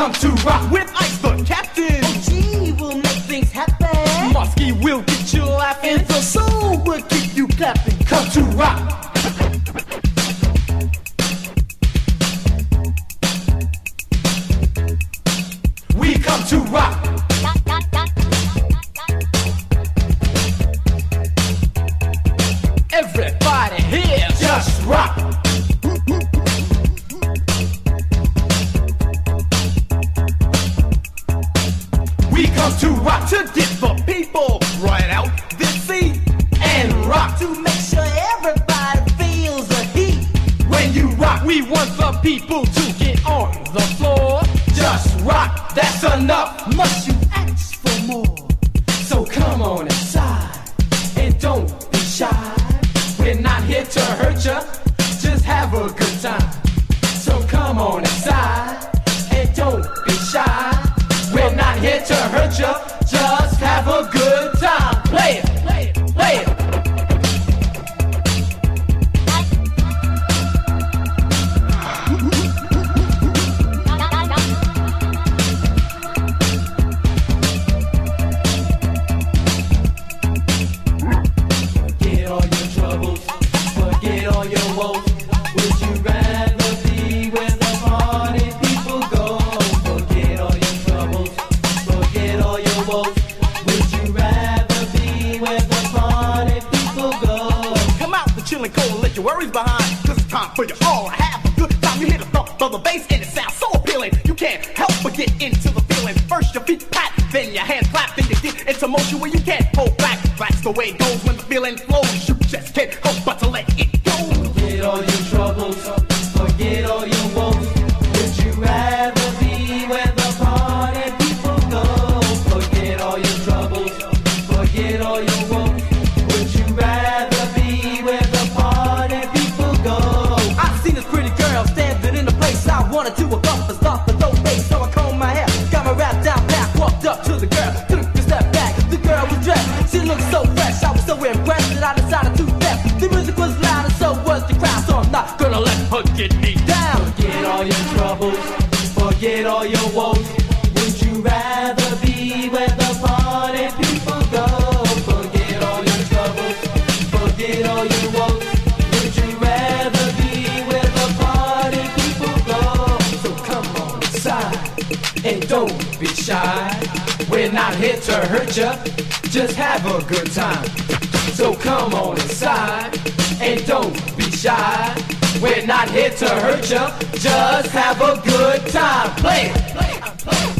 come to rock with Ice the Captain. Oh gee, we'll make things happen. Muskie will get you laughing. And the soul will keep you clapping. Come to rock. We come to rock. Everybody here just rock. We come to rock to get the people right out this seat and rock To make sure everybody feels the heat. when you rock. We want the people to get on the floor. Just rock, that's enough. Must you ask for more? So come on inside and don't be shy. We're not here to hurt ya, just have a good time. So come on inside and don't be shy. We're not here to hurt ya, just have a good time. Play it, play it, play it. Forget all your troubles, forget all your woes. Would you rather be where the party people go? Forget all your troubles, forget all your woes. Would you rather be where the party people go? Come out the chilling cold, let your worries behind. Cause it's time for you all to have a good time. You hear the thump of the bass and it sounds so appealing. You can't help but get into the feeling. First your feet pat, then your hands clap, then you get into motion where you can't hold back. That's the way it goes when the feeling flows. You just can't help but to let it go. Forget all your troubles, forget all your woes. Would you rather be where the party people go? Forget all your troubles, forget all your woes. Would you rather be where the party people go? I've seen this pretty girl standing in the place I wanted to accomplish. Stop the low bass, so I combed my hair, got my rap down pat, walked up to the girl, took a step back. The girl was dressed, she looked so fresh. I was so impressed that I decided to step. The music was loud and so was the crowd, so I'm not gonna let her get me down. Forget all your troubles, forget all your woes. Would you rather be where the party people go? Forget all your troubles, forget all your woes. Would you rather be where the party people go? So come on inside and don't be shy. We're not here to hurt ya, just have a good time. So come on inside and don't be shy. We're not here to hurt ya, just have a good time. Play it, play it, play it.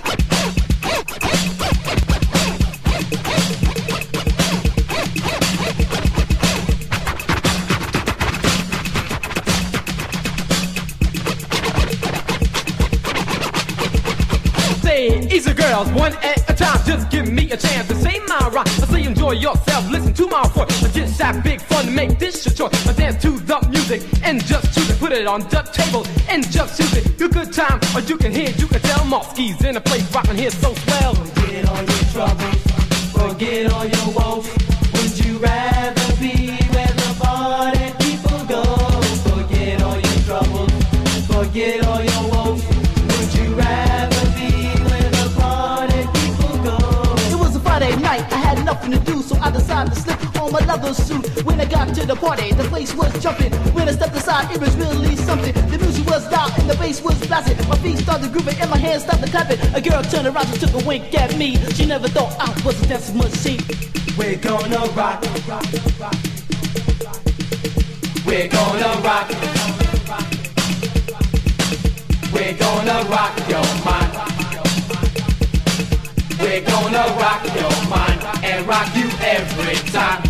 Say, easy girls, one at a time, just give me a chance to say my rhyme. I say enjoy yourself, listen to my voice. I just have big fun to make this your choice. I dance to the music and just choose it. Put it on the table and just choose it. Your good time, or you can hear, you can tell. Moski's in a place rockin' here so swell. Forget all your troubles, forget all your woes. Would you rather be where the party people go? Forget all your troubles, forget all your woes. Would you rather be where the party people go? It was a Friday night, I had nothing to do, so I decided to slip on my leather suit. When I got to the party, the place was jumping. When I stepped aside, it was really something. The music was loud and the bass was blasting. My feet started grooving and my hands started clapping. A girl turned around and took a wink at me. She never thought I was a dancing machine. We're gonna rock. We're gonna rock. We're gonna rock your mind. We're gonna rock your mind and rock you every time.